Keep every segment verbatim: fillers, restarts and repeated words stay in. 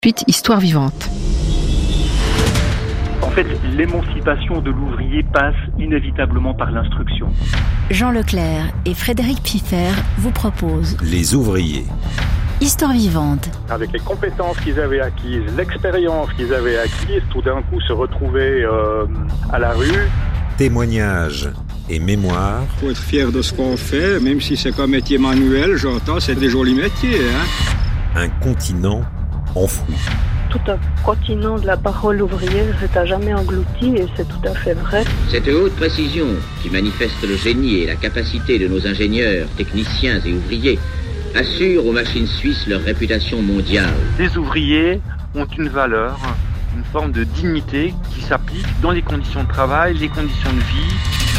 Suite Histoire vivante. En fait, l'émancipation de l'ouvrier passe inévitablement par l'instruction. Jean Leclerc et Frédéric Piffer vous proposent Les ouvriers. Histoire vivante. Avec les compétences qu'ils avaient acquises, l'expérience qu'ils avaient acquise, tout d'un coup se retrouver euh, à la rue. Témoignages et mémoires. Il faut être fier de ce qu'on fait, même si c'est comme métier manuel, j'entends, c'est des jolis métiers. Hein. Un continent enfoui. Tout un continent de la parole ouvrière s'est à jamais englouti et c'est tout à fait vrai. Cette haute précision qui manifeste le génie et la capacité de nos ingénieurs, techniciens et ouvriers assure aux machines suisses leur réputation mondiale. Les ouvriers ont une valeur, une forme de dignité qui s'applique dans les conditions de travail, les conditions de vie.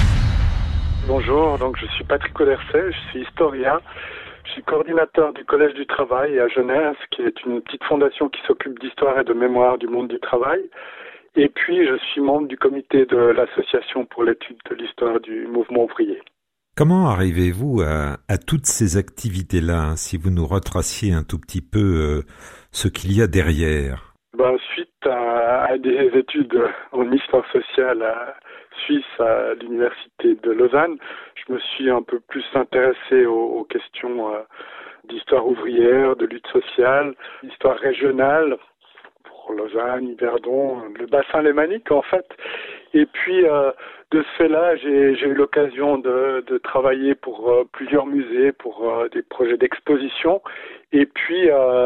Bonjour, donc je suis Patrick Oderset, je suis historien. Je suis coordinateur du Collège du Travail à Genève, qui est une petite fondation qui s'occupe d'histoire et de mémoire du monde du travail. Et puis, je suis membre du comité de l'Association pour l'étude de l'histoire du mouvement ouvrier. Comment arrivez-vous à, à toutes ces activités-là, hein, si vous nous retraciez un tout petit peu euh, ce qu'il y a derrière? Ben, suite à, à des études en histoire sociale à Suisse à l'université de Lausanne, je me suis un peu plus intéressé aux, aux questions euh, d'histoire ouvrière, de lutte sociale, d'histoire régionale pour Lausanne, Yverdon, le bassin lémanique en fait. Et puis euh, de ce fait-là, j'ai, j'ai eu l'occasion de, de travailler pour euh, plusieurs musées, pour euh, des projets d'exposition, et puis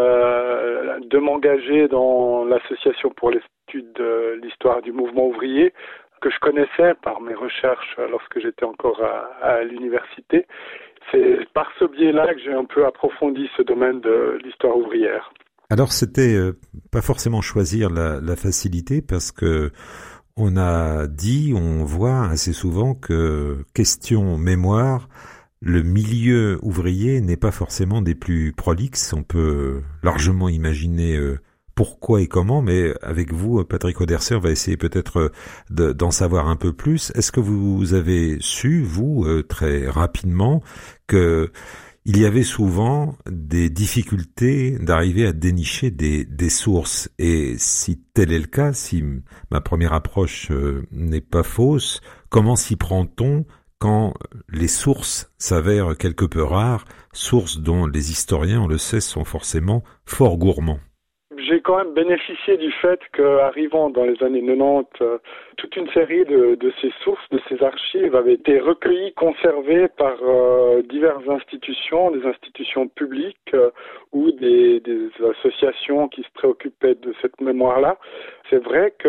euh, de m'engager dans l'association pour l'étude de l'histoire du mouvement ouvrier, que je connaissais par mes recherches lorsque j'étais encore à, à l'université. C'est par ce biais-là que j'ai un peu approfondi ce domaine de l'histoire ouvrière. Alors c'était euh, pas forcément choisir la, la facilité, parce que on a dit, on voit assez souvent que question mémoire, le milieu ouvrier n'est pas forcément des plus prolixes. On peut largement imaginer euh, pourquoi et comment, mais avec vous, Patrick Oderset, on va essayer peut-être de, d'en savoir un peu plus. Est-ce que vous avez su, vous, euh, très rapidement, que il y avait souvent des difficultés d'arriver à dénicher des, des sources? Et si tel est le cas, si ma première approche euh, n'est pas fausse, comment s'y prend-on quand les sources s'avèrent quelque peu rares, sources dont les historiens, on le sait, sont forcément fort gourmands? J'ai quand même bénéficié du fait qu'arrivant dans les années quatre-vingt-dix, euh, toute une série de, de ces sources, de ces archives avaient été recueillies, conservées par euh, diverses institutions, des institutions publiques euh, ou des, des associations qui se préoccupaient de cette mémoire-là. C'est vrai que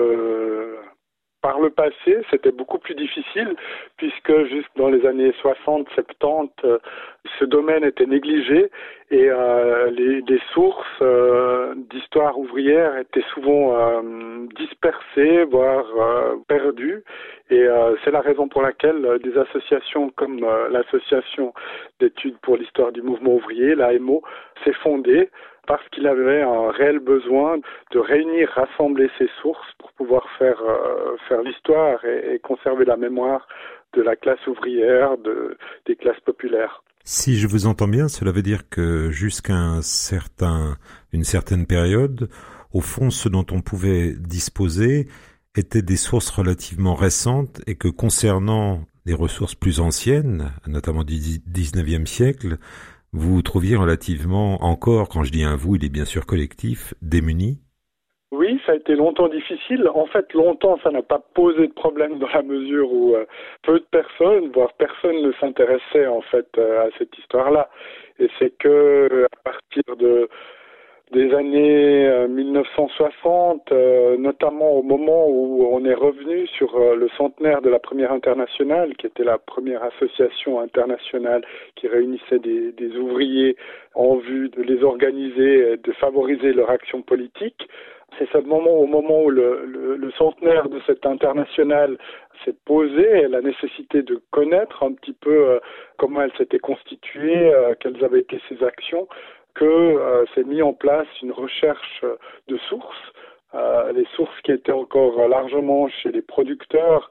euh, par le passé, c'était beaucoup plus difficile puisque jusque dans les années soixante, soixante-dix, euh, ce domaine était négligé et euh, les, les sources euh, d'histoire ouvrière étaient souvent euh, dispersées, voire euh, perdues. Et euh, c'est la raison pour laquelle euh, des associations comme euh, l'Association d'études pour l'histoire du mouvement ouvrier, l'A M O, s'est fondée, parce qu'il avait un réel besoin de réunir, rassembler ces sources pour pouvoir faire euh, faire l'histoire et, et conserver la mémoire de la classe ouvrière, de, des classes populaires. Si je vous entends bien, cela veut dire que jusqu'à un certain, une certaine période, au fond, ce dont on pouvait disposer étaient des sources relativement récentes et que concernant des ressources plus anciennes, notamment du dix-neuvième siècle, vous vous trouviez relativement encore, quand je dis un vous, il est bien sûr collectif, démuni? Oui, ça a été longtemps difficile. En fait, longtemps, ça n'a pas posé de problème dans la mesure où euh, peu de personnes, voire personne ne s'intéressait en fait euh, à cette histoire-là. Et c'est que à partir de des années euh, mille neuf cent soixante, euh, notamment au moment où on est revenu sur euh, le centenaire de la Première Internationale, qui était la première association internationale qui réunissait des, des ouvriers en vue de les organiser et de favoriser leur action politique. C'est ce moment, au moment où le, le, le centenaire de cette internationale s'est posé, la nécessité de connaître un petit peu euh, comment elle s'était constituée, euh, quelles avaient été ses actions, que euh, s'est mis en place une recherche de sources, euh, les sources qui étaient encore largement chez les producteurs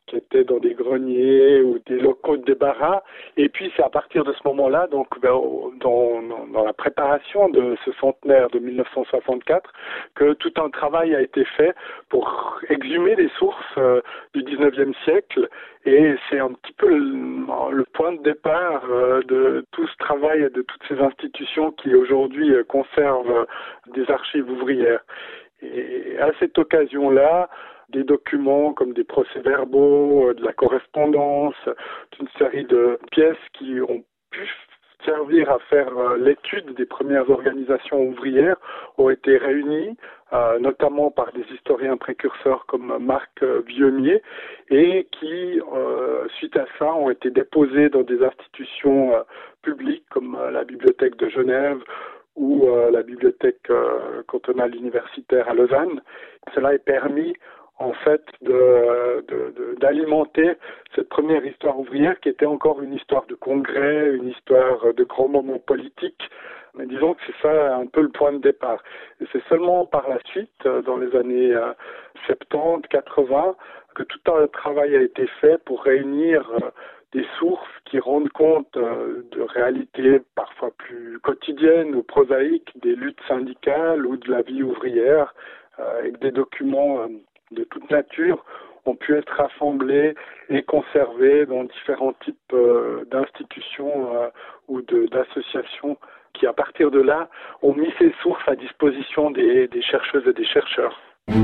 qui étaient dans des greniers ou des locaux de débarras. Et puis c'est à partir de ce moment-là, donc ben, dans, dans la préparation de ce centenaire de mille neuf cent soixante-quatre, que tout un travail a été fait pour exhumer les sources euh, du dix-neuvième siècle. Et c'est un petit peu le, le point de départ euh, de tout ce travail et de toutes ces institutions qui aujourd'hui euh, conservent euh, des archives ouvrières. Et à cette occasion-là, des documents comme des procès-verbaux, de la correspondance, une série de pièces qui ont pu servir à faire l'étude des premières organisations ouvrières ont été réunies, euh, notamment par des historiens précurseurs comme Marc Vionnier, et qui, euh, suite à ça, ont été déposés dans des institutions euh, publiques comme euh, la Bibliothèque de Genève ou euh, la Bibliothèque euh, cantonale universitaire à Lausanne. Cela est permis en fait de, de, de, d'alimenter cette première histoire ouvrière qui était encore une histoire de congrès, une histoire de grands moments politiques. Mais disons que c'est ça un peu le point de départ. Et c'est seulement par la suite, dans les années soixante-dix, quatre-vingts, que tout un travail a été fait pour réunir des sources qui rendent compte de réalités parfois plus quotidiennes ou prosaïques, des luttes syndicales ou de la vie ouvrière, avec des documents de toute nature ont pu être rassemblés et conservés dans différents types euh, d'institutions euh, ou de, d'associations qui, à partir de là, ont mis ces sources à disposition des, des chercheuses et des chercheurs.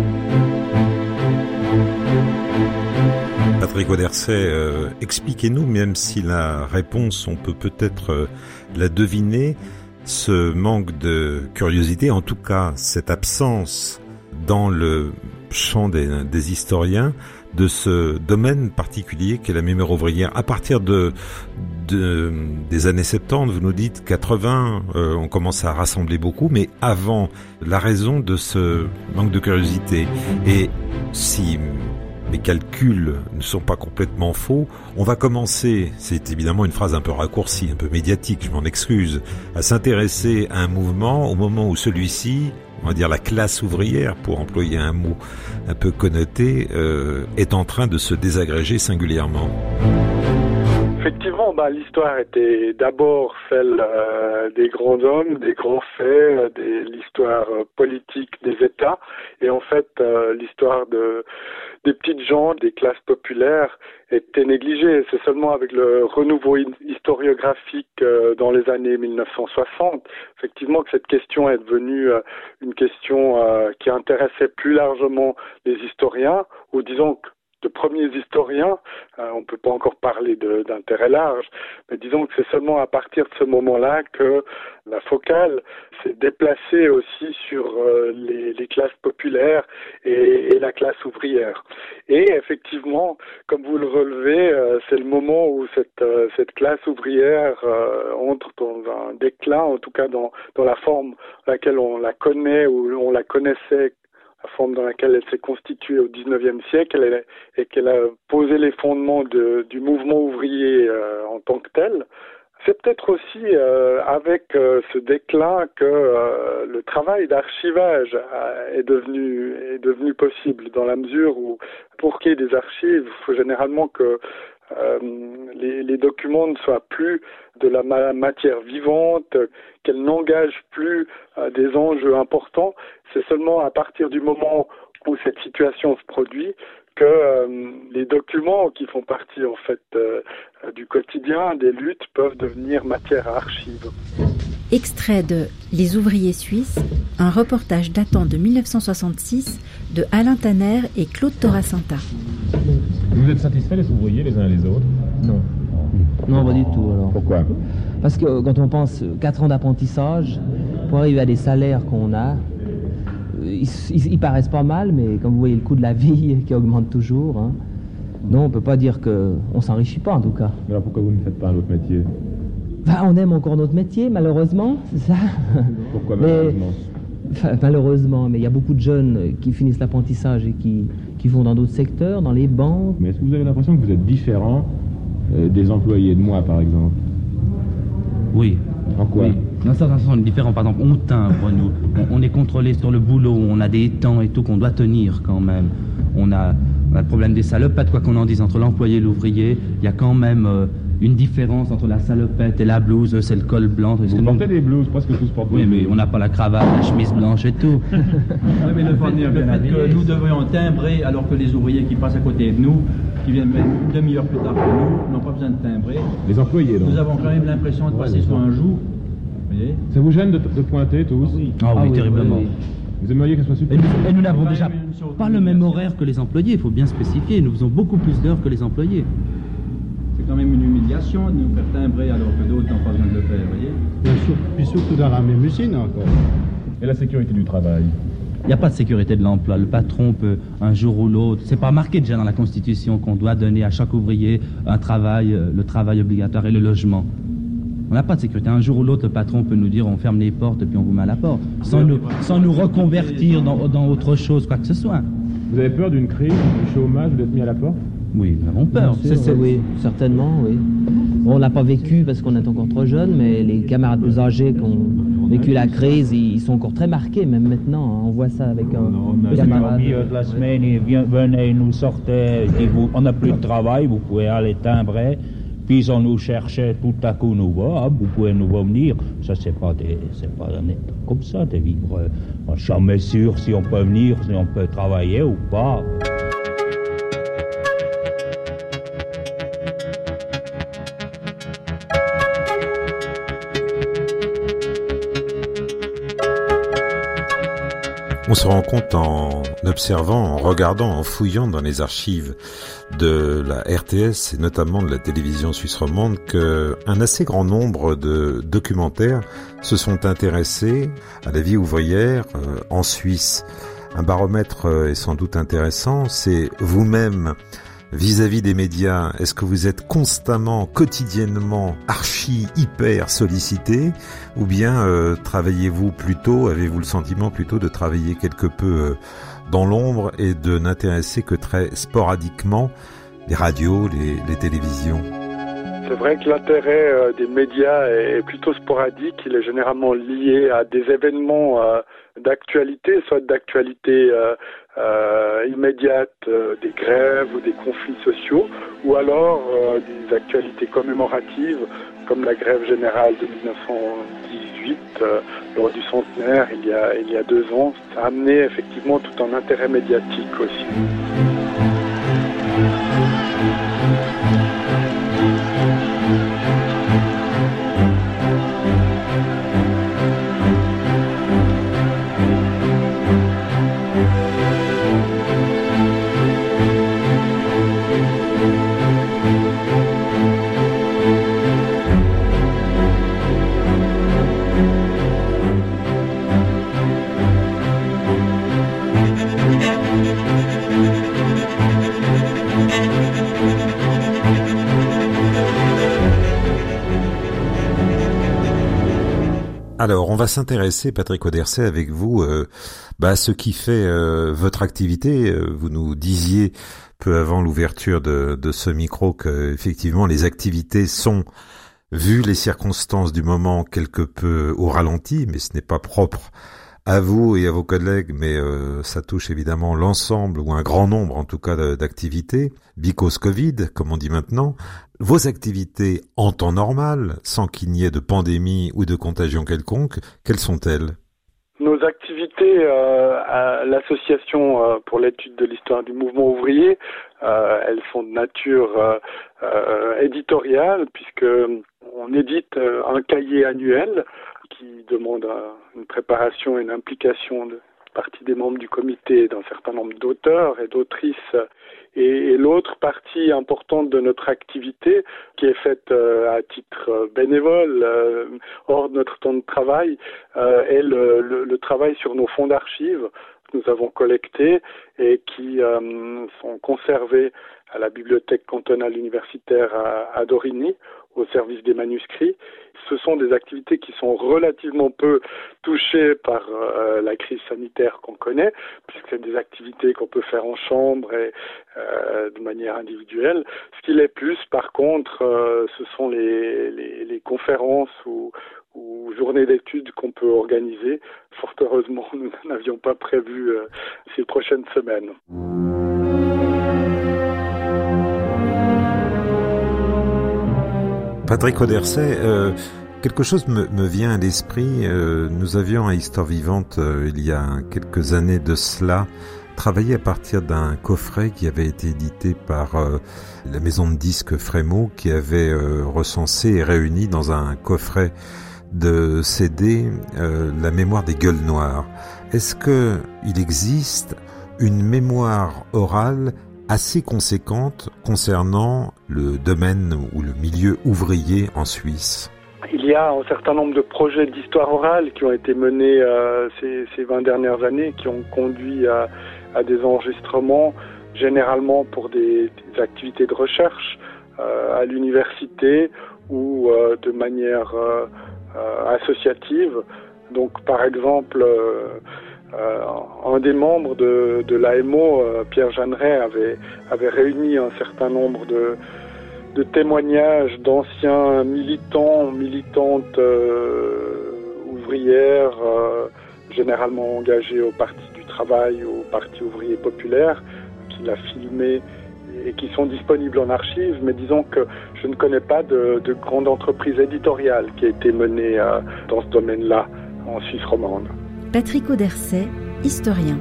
Patrick Auderset, euh, expliquez-nous, même si la réponse, on peut peut-être euh, la deviner, ce manque de curiosité, en tout cas cette absence dans le champ des, des historiens de ce domaine particulier qu'est la mémoire ouvrière. À partir de, de des années soixante-dix, vous nous dites quatre-vingts, euh, on commence à rassembler beaucoup, mais avant, la raison de ce manque de curiosité. Et si mes calculs ne sont pas complètement faux, on va commencer, c'est évidemment une phrase un peu raccourcie, un peu médiatique, je m'en excuse, à s'intéresser à un mouvement au moment où celui-ci, on va dire la classe ouvrière, pour employer un mot un peu connoté, euh, est en train de se désagréger singulièrement. Effectivement, bah, l'histoire était d'abord celle euh, des grands hommes, des grands faits, de l'histoire euh, politique des États, et en fait euh, l'histoire de des petites gens, des classes populaires était négligée. C'est seulement avec le renouveau historiographique euh, dans les années mille neuf cent soixante, effectivement, que cette question est devenue euh, une question euh, qui intéressait plus largement les historiens, ou disons que de premiers historiens, euh, on ne peut pas encore parler de, d'intérêt large, mais disons que c'est seulement à partir de ce moment-là que la focale s'est déplacée aussi sur euh, les, les classes populaires et, et la classe ouvrière. Et effectivement, comme vous le relevez, euh, c'est le moment où cette, euh, cette classe ouvrière euh, entre dans un déclin, en tout cas dans, dans la forme dans laquelle on la connaît ou on la connaissait, la forme dans laquelle elle s'est constituée au dix-neuvième siècle elle, et qu'elle a posé les fondements de, du mouvement ouvrier euh, en tant que tel. C'est peut-être aussi euh, avec euh, ce déclin que euh, le travail d'archivage a, est devenu est devenu possible, dans la mesure où, pour qu'il y ait des archives, il faut généralement que Euh, les, les documents ne soient plus de la ma- matière vivante, qu'elles n'engagent plus euh, des enjeux importants. C'est seulement à partir du moment où cette situation se produit que euh, les documents qui font partie en fait euh, du quotidien des luttes peuvent devenir matière à archives. Extrait de Les ouvriers suisses, un reportage datant de mille neuf cent soixante-six de Alain Tanner et Claude Torasanta. Vous êtes satisfaits les ouvriers les uns les autres? Non. Non, pas du tout alors. Pourquoi? Parce que quand on pense quatre ans d'apprentissage, pour arriver à des salaires qu'on a, ils, ils, ils paraissent pas mal, mais comme vous voyez le coût de la vie qui augmente toujours, hein, non, on peut pas dire qu'on s'enrichit pas en tout cas. Mais alors pourquoi vous ne faites pas un autre métier? Bah, on aime encore notre métier, malheureusement, c'est ça. Pourquoi malheureusement? Mais, enfin, malheureusement, mais il y a beaucoup de jeunes qui finissent l'apprentissage et qui, qui vont dans d'autres secteurs, dans les banques. Mais est-ce que vous avez l'impression que vous êtes différent euh, des employés de moi, par exemple? Oui. En quoi? Oui. Dans certains sens, on est différent. Par exemple, on timbre, nous. On, on est contrôlé sur le boulot, on a des temps et tout qu'on doit tenir quand même. On a, Le problème des salopettes, quoi qu'on en dise, entre l'employé et l'ouvrier, il y a quand même euh, une différence entre la salopette et la blouse. C'est le col blanc. Vous nous... portez des blouses, presque tous portent des Oui, mais blouses. on n'a pas la cravate, la chemise blanche et tout. Oui, mais le fait, le fait que nous devrions timbrer alors que les ouvriers qui passent à côté de nous, qui viennent même une demi-heure plus tard que nous, n'ont pas besoin de timbrer. Les employés, donc. Nous avons quand même l'impression de passer ouais, sur un joug. Vous voyez ? Ça vous gêne de, de pointer tous? Ah oui, ah, oui, Ah oui, terriblement. oui, Vous aimeriez qu'elle soit Et super? nous, et nous n'avons déjà pas le même horaire que les employés, il faut bien spécifier. Nous faisons beaucoup plus d'heures que les employés. C'est quand même une humiliation de nous faire timbrer alors que d'autres n'ont pas besoin de le faire, vous voyez ? Bien sûr, puis surtout dans la même usine encore. Et la sécurité du travail? Il n'y a pas de sécurité de l'emploi. Le patron peut, un jour ou l'autre, c'est pas marqué déjà dans la Constitution qu'on doit donner à chaque ouvrier un travail, le travail obligatoire et le logement. On n'a pas de sécurité. Un jour ou l'autre, le patron peut nous dire on ferme les portes et puis on vous met à la porte, sans nous, sans nous reconvertir dans, dans autre chose, quoi que ce soit. Vous avez peur d'une crise, du chômage, d'être mis à la porte? Oui, nous avons peur. C'est, c'est, oui, certainement, oui. Bon, on l'a pas vécu parce qu'on est encore trop jeune, mais les camarades plus âgés qui ont vécu la crise, ils sont encore très marqués, même maintenant. Hein. On voit ça avec un camarade. Au milieu de la semaine, ils venaient, ils nous sortaient, ils disaient, on n'a plus de travail, vous pouvez aller timbrer. Puis on nous cherchait tout à coup nous voir, vous pouvez nous venir. Ça, c'est pas des, c'est pas un état comme ça de vivre. On n'est jamais sûr si on peut venir, si on peut travailler ou pas. On se rend compte en observant, en regardant, en fouillant dans les archives de la R T S et notamment de la télévision suisse romande qu'un assez grand nombre de documentaires se sont intéressés à la vie ouvrière euh, en Suisse. Un baromètre est sans doute intéressant, c'est vous-même vis-à-vis des médias, est-ce que vous êtes constamment, quotidiennement, archi, hyper sollicité, ou bien euh, travaillez-vous plutôt, avez-vous le sentiment plutôt de travailler quelque peu euh, dans l'ombre et de n'intéresser que très sporadiquement les radios, les, les télévisions? C'est vrai que l'intérêt euh, des médias est plutôt sporadique, il est généralement lié à des événements euh, d'actualité, soit d'actualité euh, euh, immédiate, euh, des grèves ou des conflits sociaux, ou alors euh, des actualités commémoratives, comme la grève générale de mille neuf cent dix-huit, euh, lors du centenaire, il y a, il y a deux ans. Ça a amené effectivement tout un intérêt médiatique aussi. Alors, on va s'intéresser, Patrick Auderset, avec vous, euh, bah, à ce qui fait euh, votre activité. Euh, vous nous disiez peu avant l'ouverture de, de ce micro que, effectivement, les activités sont, vu les circonstances du moment, quelque peu au ralenti, mais ce n'est pas propre à vous et à vos collègues, mais euh, ça touche évidemment l'ensemble, ou un grand nombre en tout cas d'activités, because Covid, comme on dit maintenant. Vos activités en temps normal, sans qu'il n'y ait de pandémie ou de contagion quelconque, quelles sont-elles? Nos activités euh, à l'association euh, pour l'étude de l'histoire du mouvement ouvrier, euh, elles sont de nature euh, euh, éditoriale, puisque on édite euh, un cahier annuel qui demande euh, une préparation et une implication de partie des membres du comité, d'un certain nombre d'auteurs et d'autrices. Et, et l'autre partie importante de notre activité, qui est faite euh, à titre euh, bénévole, euh, hors de notre temps de travail, euh, est le, le, le travail sur nos fonds d'archives que nous avons collectés et qui euh, sont conservés à la bibliothèque cantonale universitaire à, à Dorigny, au service des manuscrits. Ce sont des activités qui sont relativement peu touchées par euh, la crise sanitaire qu'on connaît, puisque c'est des activités qu'on peut faire en chambre et euh, de manière individuelle. Ce qui l'est plus, par contre, euh, ce sont les, les, les conférences ou, ou journées d'études qu'on peut organiser. Fort heureusement, nous n'avions pas prévu euh, ces prochaines semaines. Patrick Auderset, euh, quelque chose me, me vient à l'esprit. Euh, nous avions à Histoire Vivante, euh, il y a quelques années de cela, travaillé à partir d'un coffret qui avait été édité par euh, la maison de disques Frémaux, qui avait euh, recensé et réuni dans un coffret de C D euh, la mémoire des gueules noires. Est-ce que il existe une mémoire orale assez conséquente concernant le domaine ou le milieu ouvrier en Suisse? Il y a un certain nombre de projets d'histoire orale qui ont été menés euh, ces, ces vingt dernières années, qui ont conduit à, à des enregistrements, généralement pour des, des activités de recherche euh, à l'université ou euh, de manière euh, euh, associative. Donc, par exemple, euh, euh, un des membres de, de l'A M O, euh, Pierre Jeanneret, avait, avait réuni un certain nombre de de témoignages d'anciens militants, militantes euh, ouvrières, euh, généralement engagés au Parti du Travail ou au Parti ouvrier populaire, qu'il a filmés et qui sont disponibles en archives, mais disons que je ne connais pas de, de grande entreprise éditoriale qui a été menée euh, dans ce domaine-là en Suisse romande. Patrick Auderset, historien.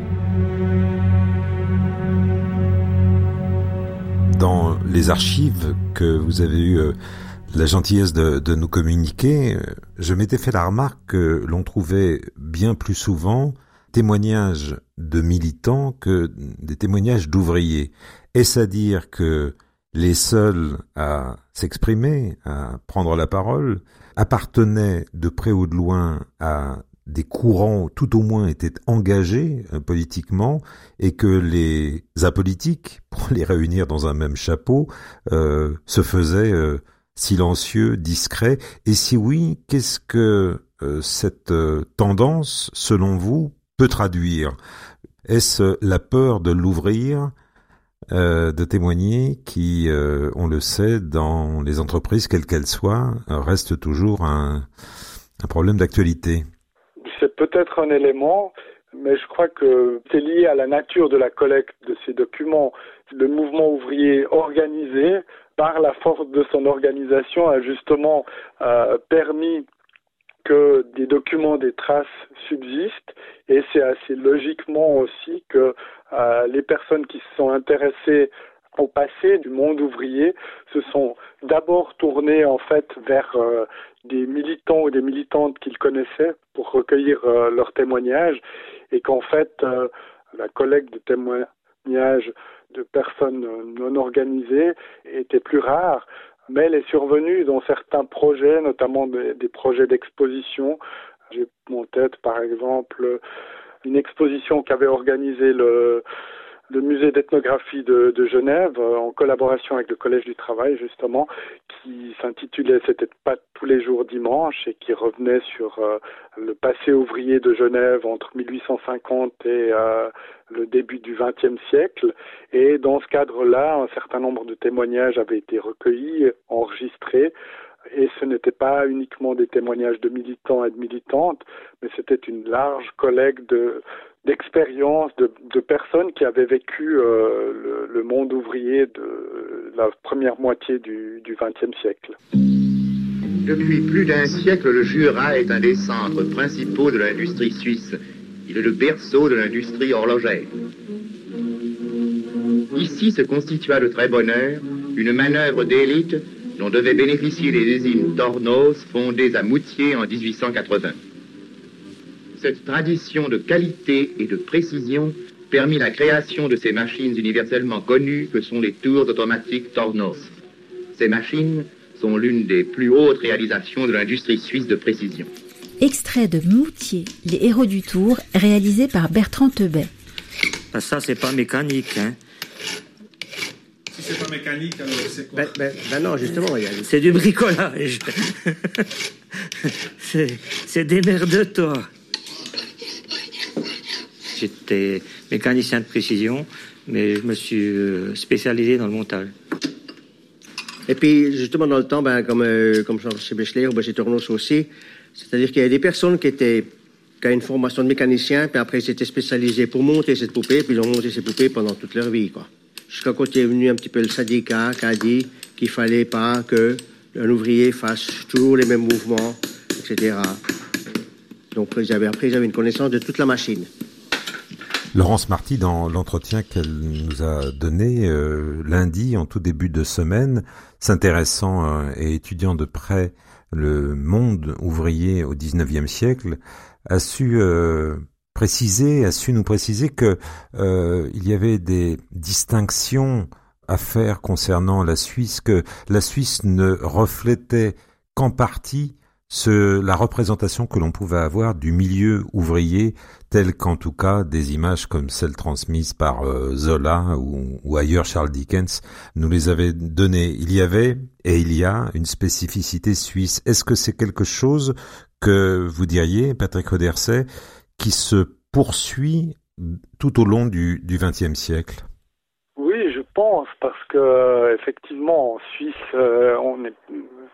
Dans les archives que vous avez eu euh, la gentillesse de, de nous communiquer, euh, je m'étais fait la remarque que l'on trouvait bien plus souvent témoignages de militants que des témoignages d'ouvriers. Est-ce à dire que les seuls à s'exprimer, à prendre la parole, appartenaient de près ou de loin à des courants, tout au moins, étaient engagés euh, politiquement, et que les apolitiques, pour les réunir dans un même chapeau, euh, se faisaient euh, silencieux, discrets? Et si oui, qu'est-ce que euh, cette euh, tendance, selon vous, peut traduire? Est-ce la peur de l'ouvrir, euh, de témoigner, qui, euh, on le sait, dans les entreprises, quelles qu'elles soient, euh, reste toujours un, un problème d'actualité? C'est peut-être un élément, mais je crois que c'est lié à la nature de la collecte de ces documents. Le mouvement ouvrier organisé, par la force de son organisation, a justement euh, permis que des documents, des traces subsistent, et c'est assez logiquement aussi que euh, les personnes qui se sont intéressées au passé du monde ouvrier se sont d'abord tournés en fait vers euh, des militants ou des militantes qu'ils connaissaient pour recueillir euh, leurs témoignages, et qu'en fait euh, la collecte de témoignages de personnes non organisées était plus rare, mais elle est survenue dans certains projets, notamment des, des projets d'exposition. J'ai en tête par exemple une exposition qu'avait organisée le le musée d'ethnographie de, de Genève, euh, en collaboration avec le Collège du Travail, justement, qui s'intitulait « C'était pas tous les jours dimanche » et qui revenait sur euh, le passé ouvrier de Genève entre mille huit cent cinquante et euh, le début du vingtième siècle. Et dans ce cadre-là, un certain nombre de témoignages avaient été recueillis, enregistrés, et ce n'était pas uniquement des témoignages de militants et de militantes, mais c'était une large collecte de d'expériences, de, de personnes qui avaient vécu euh, le, le monde ouvrier de la première moitié du vingtième siècle. Depuis plus d'un siècle, le Jura est un des centres principaux de l'industrie suisse. Il est le berceau de l'industrie horlogère. Ici se constitua de très bonne heure une manœuvre d'élite dont devaient bénéficier les usines Tornos fondées à Moutier en dix-huit cent quatre-vingts. Cette tradition de qualité et de précision permit la création de ces machines universellement connues que sont les tours automatiques Tornos. Ces machines sont l'une des plus hautes réalisations de l'industrie suisse de précision. Extrait de Moutier, les héros du tour, réalisé par Bertrand Teubet. Ben ça, c'est pas mécanique, hein. Si c'est pas mécanique, alors c'est quoi? Ben, ben, ben non, justement, c'est du bricolage. c'est, c'est démerde-toi. J'étais mécanicien de précision, mais je me suis spécialisé dans le montage. Et puis, justement, dans le temps, ben, comme, euh, comme chez Béchler ou chez Tornos aussi, c'est-à-dire qu'il y a des personnes qui étaient, qui avaient une formation de mécanicien, puis après, ils s'étaient spécialisés pour monter cette poupée, puis ils ont monté ces poupées pendant toute leur vie, quoi. Jusqu'à quand il est venu un petit peu le syndicat qui a dit qu'il fallait pas que un ouvrier fasse toujours les mêmes mouvements, et cetera. Donc j'avais, après, j'avais une connaissance de toute la machine. Laurence Marty, dans l'entretien qu'elle nous a donné euh, lundi, en tout début de semaine, s'intéressant euh, et étudiant de près le monde ouvrier au dix-neuvième siècle, a su euh, préciser, a su nous préciser que euh, il y avait des distinctions à faire concernant la Suisse, que la Suisse ne reflétait qu'en partie ce, la représentation que l'on pouvait avoir du milieu ouvrier, tel qu'en tout cas des images comme celles transmises par euh, Zola ou, ou ailleurs Charles Dickens nous les avaient données. Il y avait et il y a une spécificité suisse. Est-ce que c'est quelque chose que vous diriez, Patrick Odersey, qui se poursuit tout au long du, du vingtième siècle? Oui, je pense, parce que effectivement, en Suisse, euh, on est...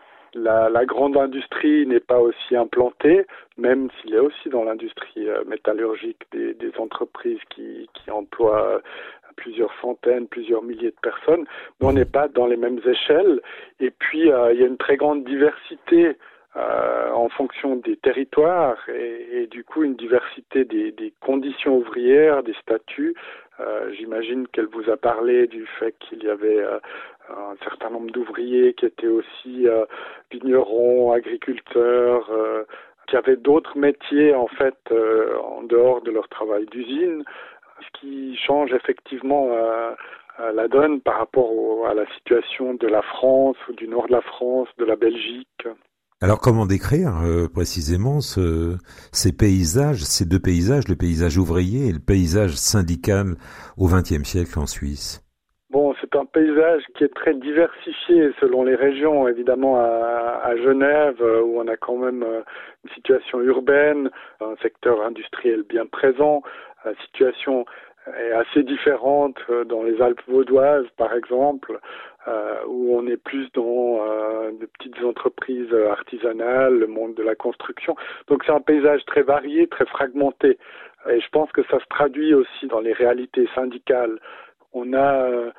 La, la grande industrie n'est pas aussi implantée, même s'il y a aussi dans l'industrie euh, métallurgique des, des entreprises qui, qui emploient euh, plusieurs centaines, plusieurs milliers de personnes, mais on n'est pas dans les mêmes échelles. Et puis, euh, il y a une très grande diversité euh, en fonction des territoires et, et du coup, une diversité des, des conditions ouvrières, des statuts. Euh, j'imagine qu'elle vous a parlé du fait qu'il y avait euh, un certain nombre d'ouvriers qui étaient aussi euh, vignerons, agriculteurs, euh, qui avaient d'autres métiers en fait euh, en dehors de leur travail d'usine, ce qui change effectivement euh, la donne par rapport au, à la situation de la France ou du nord de la France, de la Belgique. Alors comment décrire euh, précisément ce, ces paysages, ces deux paysages, le paysage ouvrier et le paysage syndical au vingtième siècle en Suisse? Bon, c'est un paysage qui est très diversifié selon les régions. Évidemment, à, à Genève, où on a quand même une situation urbaine, un secteur industriel bien présent, la situation est assez différente dans les Alpes vaudoises, par exemple, euh, où on est plus dans euh, de petites entreprises artisanales, le monde de la construction. Donc c'est un paysage très varié, très fragmenté. Et je pense que ça se traduit aussi dans les réalités syndicales. On a euh,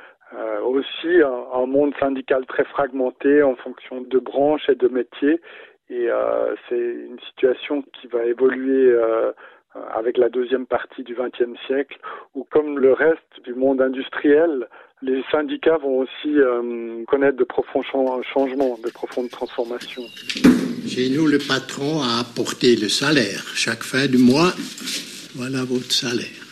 aussi un, un monde syndical très fragmenté en fonction de branches et de métiers. Et euh, c'est une situation qui va évoluer euh, avec la deuxième partie du vingtième siècle, où comme le reste du monde industriel, les syndicats vont aussi euh, connaître de profonds changements, de profondes transformations. Chez nous, le patron a apporté le salaire. Chaque fin du mois, voilà votre salaire.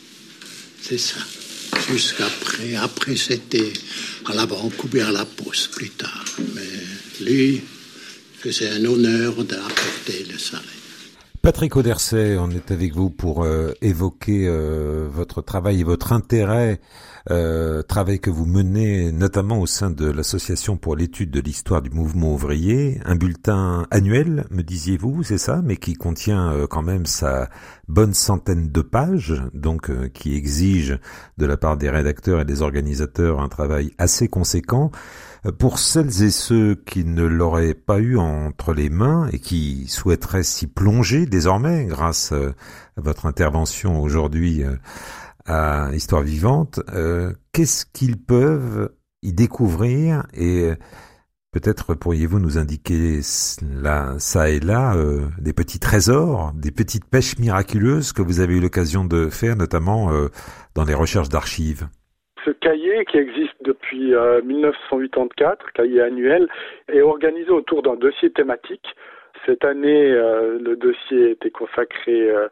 C'est ça. Jusqu'après, après c'était à la banque ou bien à la poste plus tard. Mais lui faisait un honneur d'apporter le salaire. Patrick Odersey, on est avec vous pour euh, évoquer euh, votre travail et votre intérêt, euh, travail que vous menez notamment au sein de l'Association pour l'étude de l'histoire du mouvement ouvrier, un bulletin annuel, me disiez-vous, c'est ça, mais qui contient euh, quand même sa bonne centaine de pages, donc euh, qui exige de la part des rédacteurs et des organisateurs un travail assez conséquent. Pour celles et ceux qui ne l'auraient pas eu entre les mains et qui souhaiteraient s'y plonger désormais grâce à votre intervention aujourd'hui à Histoire Vivante, euh, qu'est-ce qu'ils peuvent y découvrir et peut-être pourriez-vous nous indiquer là, ça et là euh, des petits trésors, des petites pêches miraculeuses que vous avez eu l'occasion de faire notamment euh, dans les recherches d'archives? Ce cahier qui existe depuis euh, mille neuf cent quatre-vingt-quatre, cahier annuel, est organisé autour d'un dossier thématique. Cette année, euh, le dossier était consacré euh,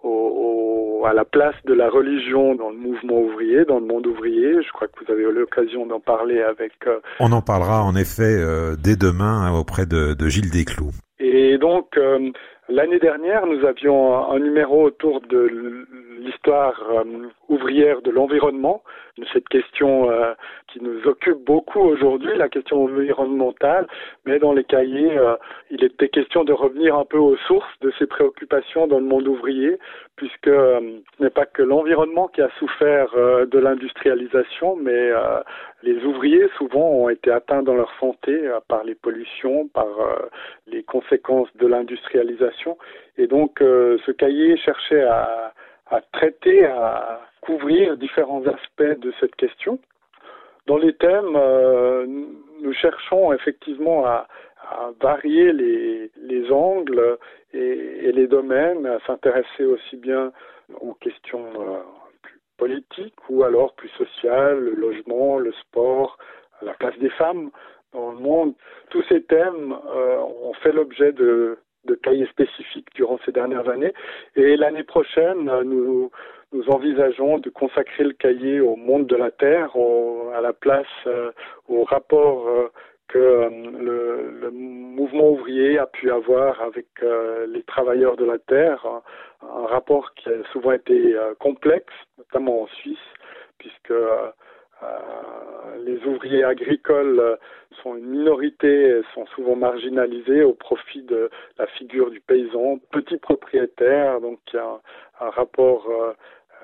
au, au, à la place de la religion dans le mouvement ouvrier, dans le monde ouvrier. Je crois que vous avez eu l'occasion d'en parler avec... Euh... On en parlera en effet euh, dès demain hein, auprès de, de Gilles Desclous. Et donc, euh, l'année dernière, nous avions un, un numéro autour de l'histoire euh, ouvrière de l'environnement, cette question euh, qui nous occupe beaucoup aujourd'hui, la question environnementale, mais dans les cahiers, euh, il était question de revenir un peu aux sources de ces préoccupations dans le monde ouvrier, puisque euh, ce n'est pas que l'environnement qui a souffert euh, de l'industrialisation, mais euh, les ouvriers souvent ont été atteints dans leur santé euh, par les pollutions, par euh, les conséquences de l'industrialisation, et donc euh, ce cahier cherchait à à traiter, à couvrir différents aspects de cette question. Dans les thèmes, euh, nous cherchons effectivement à, à varier les, les angles et, et les domaines, à s'intéresser aussi bien aux questions euh, plus politiques ou alors plus sociales, le logement, le sport, la place des femmes dans le monde. Tous ces thèmes euh, ont fait l'objet de, de cahiers spécifiques durant ces dernières années. Et l'année prochaine, nous, nous envisageons de consacrer le cahier au monde de la Terre, au, à la place, euh, au rapport euh, que euh, le, le mouvement ouvrier a pu avoir avec euh, les travailleurs de la Terre, un, un rapport qui a souvent été euh, complexe, notamment en Suisse, puisque euh, Euh, les ouvriers agricoles euh, sont une minorité et sont souvent marginalisés au profit de la figure du paysan, petit propriétaire, donc il y a un, un rapport euh,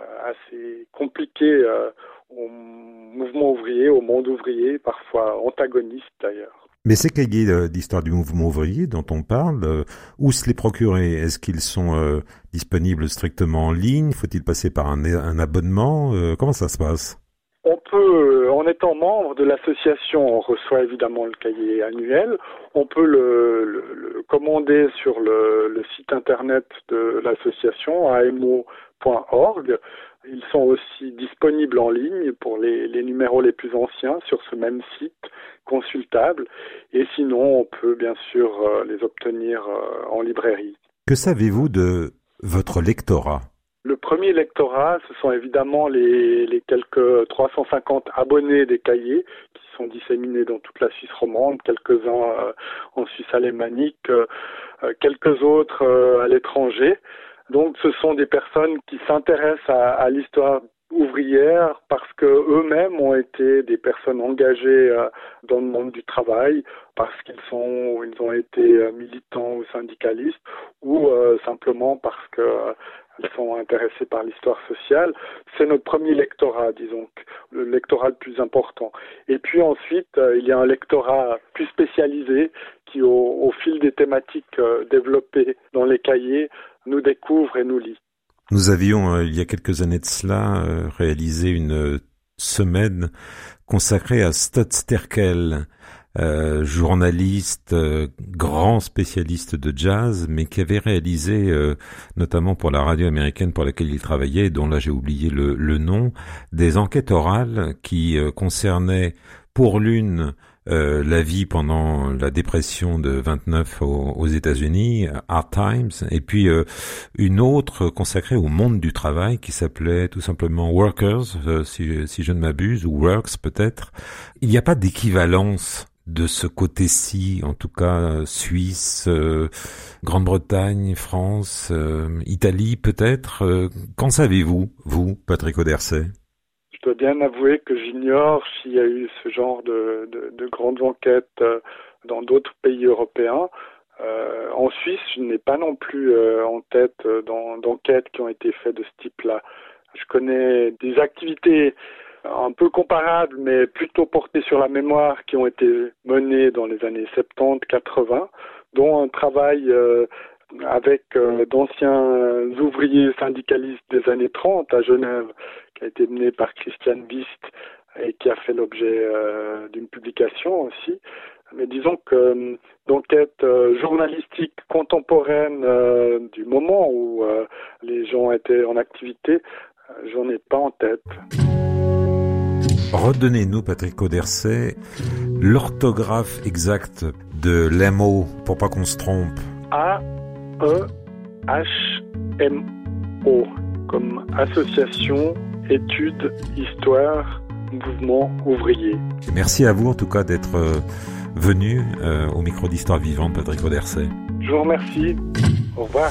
assez compliqué euh, au mouvement ouvrier, au monde ouvrier, parfois antagoniste d'ailleurs. Mais ces cahiers d'histoire du mouvement ouvrier dont on parle, euh, où se les procurer? Est-ce qu'ils sont euh, disponibles strictement en ligne? Faut-il passer par un, un abonnement? euh, Comment ça se passe? On peut, en étant membre de l'association, on reçoit évidemment le cahier annuel. On peut le, le, le commander sur le, le site internet de l'association, a m o point org. Ils sont aussi disponibles en ligne pour les, les numéros les plus anciens sur ce même site, consultable. Et sinon, on peut bien sûr euh, les obtenir euh, en librairie. Que savez-vous de votre lectorat ? Le premier lectorat, ce sont évidemment les, les quelques trois cent cinquante abonnés des cahiers qui sont disséminés dans toute la Suisse romande, quelques-uns euh, en Suisse alémanique, euh, quelques autres euh, à l'étranger. Donc ce sont des personnes qui s'intéressent à, à l'histoire ouvrière parce que eux-mêmes ont été des personnes engagées euh, dans le monde du travail, parce qu'ils sont, ils ont été euh, militants ou syndicalistes, ou euh, simplement parce que euh, ils sont intéressés par l'histoire sociale. C'est notre premier lectorat, disons, le lectorat le plus important. Et puis ensuite, euh, il y a un lectorat plus spécialisé qui, au, au fil des thématiques euh, développées dans les cahiers, nous découvre et nous lit. Nous avions, euh, il y a quelques années de cela, euh, réalisé une semaine consacrée à Stud Sterkel, Euh, journaliste, euh, grand spécialiste de jazz, mais qui avait réalisé, euh, notamment pour la radio américaine pour laquelle il travaillait, dont là j'ai oublié le, le nom, des enquêtes orales qui euh, concernaient pour l'une euh, la vie pendant la dépression de vingt-neuf aux, aux États-Unis, Hard Times, et puis euh, une autre consacrée au monde du travail qui s'appelait tout simplement Workers, euh, si, si je ne m'abuse, ou Works peut-être. Il n'y a pas d'équivalence de ce côté-ci, en tout cas euh, Suisse, euh, Grande-Bretagne, France, euh, Italie peut-être. Euh, qu'en savez-vous, vous, Patrick Auderset ? Je dois bien avouer que j'ignore s'il y a eu ce genre de, de, de grandes enquêtes euh, dans d'autres pays européens. Euh, en Suisse, je n'ai pas non plus euh, en tête euh, dans, d'enquêtes qui ont été faites de ce type-là. Je connais des activités un peu comparables, mais plutôt portées sur la mémoire, qui ont été menées dans les années soixante-dix quatre-vingts, dont un travail euh, avec euh, d'anciens ouvriers syndicalistes des années trente à Genève, qui a été mené par Christian Wist et qui a fait l'objet euh, d'une publication aussi. Mais disons que euh, d'enquête euh, journalistique contemporaine euh, du moment où euh, les gens étaient en activité, euh, j'en ai pas en tête. Redonnez-nous, Patrick Auderset, l'orthographe exacte de l'A M O, pour pas qu'on se trompe. A E H M O, comme Association, Études, Histoire, Mouvement Ouvrier. Et merci à vous, en tout cas, d'être euh, venu euh, au micro d'Histoire Vivante, Patrick Auderset. Je vous remercie. Au revoir.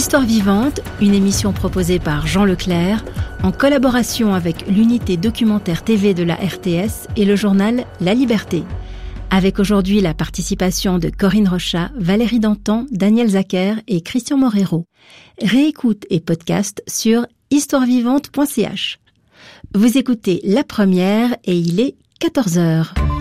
Histoire vivante, une émission proposée par Jean Leclerc, en collaboration avec l'unité documentaire T V de la R T S et le journal La Liberté. Avec aujourd'hui la participation de Corinne Rochat, Valérie Dantan, Daniel Zacher et Christian Morero. Réécoute et podcast sur histoire vivante point c h. Vous écoutez La Première et il est quatorze heures.